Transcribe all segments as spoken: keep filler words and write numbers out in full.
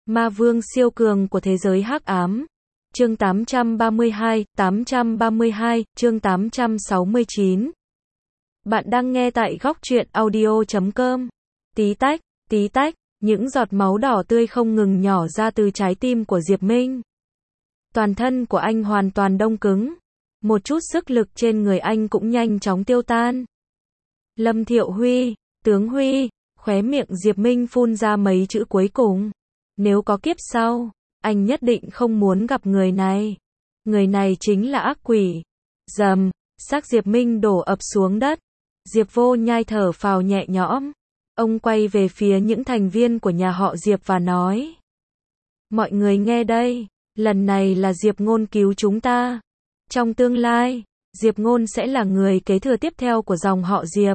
Ma vương siêu cường của thế giới hắc ám. Chương tám trăm ba mươi hai, tám trăm ba mươi hai, chương tám trăm sáu mươi chín. Bạn đang nghe tại góc truyện audio chấm com. Tí tách, tí tách, những giọt máu đỏ tươi không ngừng nhỏ ra từ trái tim của Diệp Minh. Toàn thân của anh hoàn toàn đông cứng. Một chút sức lực trên người anh cũng nhanh chóng tiêu tan. Lâm Thiệu Huy, tướng Huy, khóe miệng Diệp Minh phun ra mấy chữ cuối cùng. Nếu có kiếp sau, anh nhất định không muốn gặp người này. Người này chính là ác quỷ. Dầm, xác Diệp Minh đổ ập xuống đất. Diệp Vô Nhai thở phào nhẹ nhõm. Ông quay về phía những thành viên của nhà họ Diệp và nói: mọi người nghe đây, lần này là Diệp Ngôn cứu chúng ta. Trong tương lai, Diệp Ngôn sẽ là người kế thừa tiếp theo của dòng họ Diệp.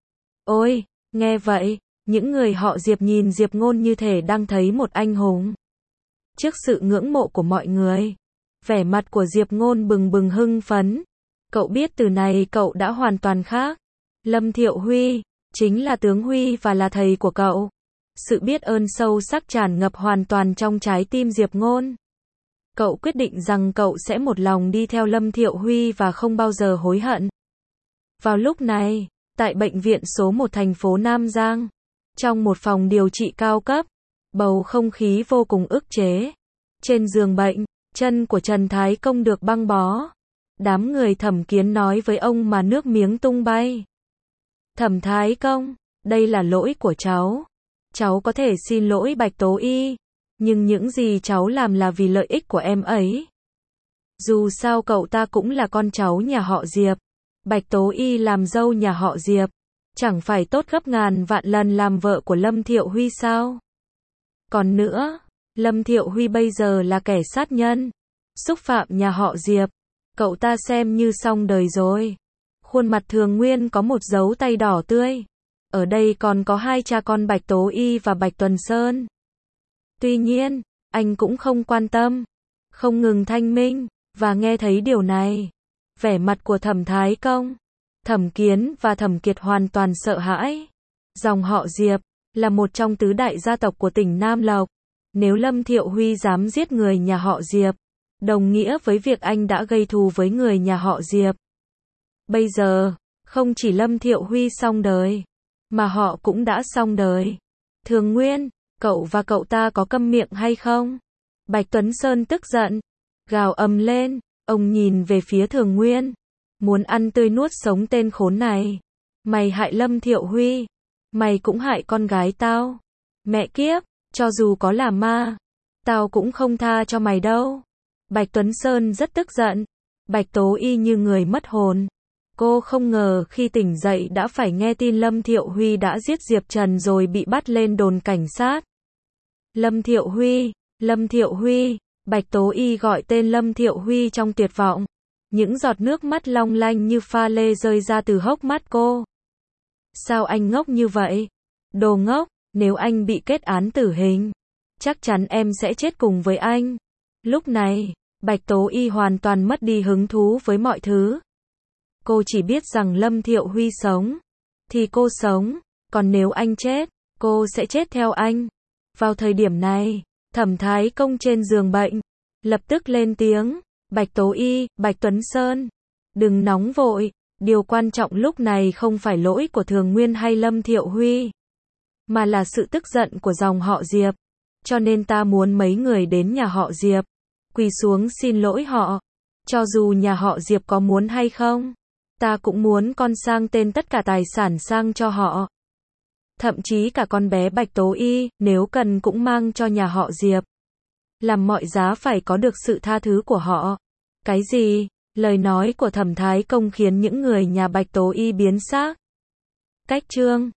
Ôi, nghe vậy, những người họ Diệp nhìn Diệp Ngôn như thể đang thấy một anh hùng. Trước sự ngưỡng mộ của mọi người, vẻ mặt của Diệp Ngôn bừng bừng hưng phấn. Cậu biết từ này cậu đã hoàn toàn khác. Lâm Thiệu Huy, chính là tướng Huy và là thầy của cậu. Sự biết ơn sâu sắc tràn ngập hoàn toàn trong trái tim Diệp Ngôn. Cậu quyết định rằng cậu sẽ một lòng đi theo Lâm Thiệu Huy và không bao giờ hối hận. Vào lúc này, tại bệnh viện số một thành phố Nam Giang, trong một phòng điều trị cao cấp, bầu không khí vô cùng ức chế. Trên giường bệnh, chân của Trần Thái Công được băng bó. Đám người Thẩm Kiến nói với ông mà nước miếng tung bay. Thẩm Thái Công, đây là lỗi của cháu. Cháu có thể xin lỗi Bạch Tố Y, nhưng những gì cháu làm là vì lợi ích của em ấy. Dù sao cậu ta cũng là con cháu nhà họ Diệp. Bạch Tố Y làm dâu nhà họ Diệp, chẳng phải tốt gấp ngàn vạn lần làm vợ của Lâm Thiệu Huy sao? Còn nữa, Lâm Thiệu Huy bây giờ là kẻ sát nhân, xúc phạm nhà họ Diệp. Cậu ta xem như xong đời rồi. Khuôn mặt Thường Nguyên có một dấu tay đỏ tươi. Ở đây còn có hai cha con Bạch Tố Y và Bạch Tuần Sơn. Tuy nhiên, anh cũng không quan tâm, không ngừng thanh minh, và nghe thấy điều này. Vẻ mặt của Thẩm Thái Công, Thẩm Kiến và Thẩm Kiệt hoàn toàn sợ hãi. Dòng họ Diệp là một trong tứ đại gia tộc của tỉnh Nam Lộc. Nếu Lâm Thiệu Huy dám giết người nhà họ Diệp, đồng nghĩa với việc anh đã gây thù với người nhà họ Diệp. Bây giờ, không chỉ Lâm Thiệu Huy xong đời, mà họ cũng đã xong đời. Thường Nguyên, cậu và cậu ta có câm miệng hay không? Bạch Tuấn Sơn tức giận, gào ầm lên. Ông nhìn về phía Thường Nguyên, muốn ăn tươi nuốt sống tên khốn này. Mày hại Lâm Thiệu Huy, mày cũng hại con gái tao. Mẹ kiếp, cho dù có là ma, tao cũng không tha cho mày đâu. Bạch Tuấn Sơn rất tức giận. Bạch Tố Y như người mất hồn. Cô không ngờ khi tỉnh dậy đã phải nghe tin Lâm Thiệu Huy đã giết Diệp Trần rồi bị bắt lên đồn cảnh sát. Lâm Thiệu Huy, Lâm Thiệu Huy. Bạch Tố Y gọi tên Lâm Thiệu Huy trong tuyệt vọng. Những giọt nước mắt long lanh như pha lê rơi ra từ hốc mắt cô. Sao anh ngốc như vậy? Đồ ngốc, nếu anh bị kết án tử hình, chắc chắn em sẽ chết cùng với anh. Lúc này, Bạch Tố Y hoàn toàn mất đi hứng thú với mọi thứ. Cô chỉ biết rằng Lâm Thiệu Huy sống, thì cô sống, còn nếu anh chết, cô sẽ chết theo anh. Vào thời điểm này, Thẩm Thái Công trên giường bệnh lập tức lên tiếng: Bạch Tố Y, Bạch Tuấn Sơn, đừng nóng vội, điều quan trọng lúc này không phải lỗi của Thường Nguyên hay Lâm Thiệu Huy, mà là sự tức giận của dòng họ Diệp. Cho nên ta muốn mấy người đến nhà họ Diệp, quỳ xuống xin lỗi họ. Cho dù nhà họ Diệp có muốn hay không, ta cũng muốn con sang tên tất cả tài sản sang cho họ. Thậm chí cả con bé Bạch Tố Y, nếu cần cũng mang cho nhà họ Diệp. Làm mọi giá phải có được sự tha thứ của họ. Cái gì? Lời nói của Thẩm Thái Công khiến những người nhà Bạch Tố Y biến xác. Cách chương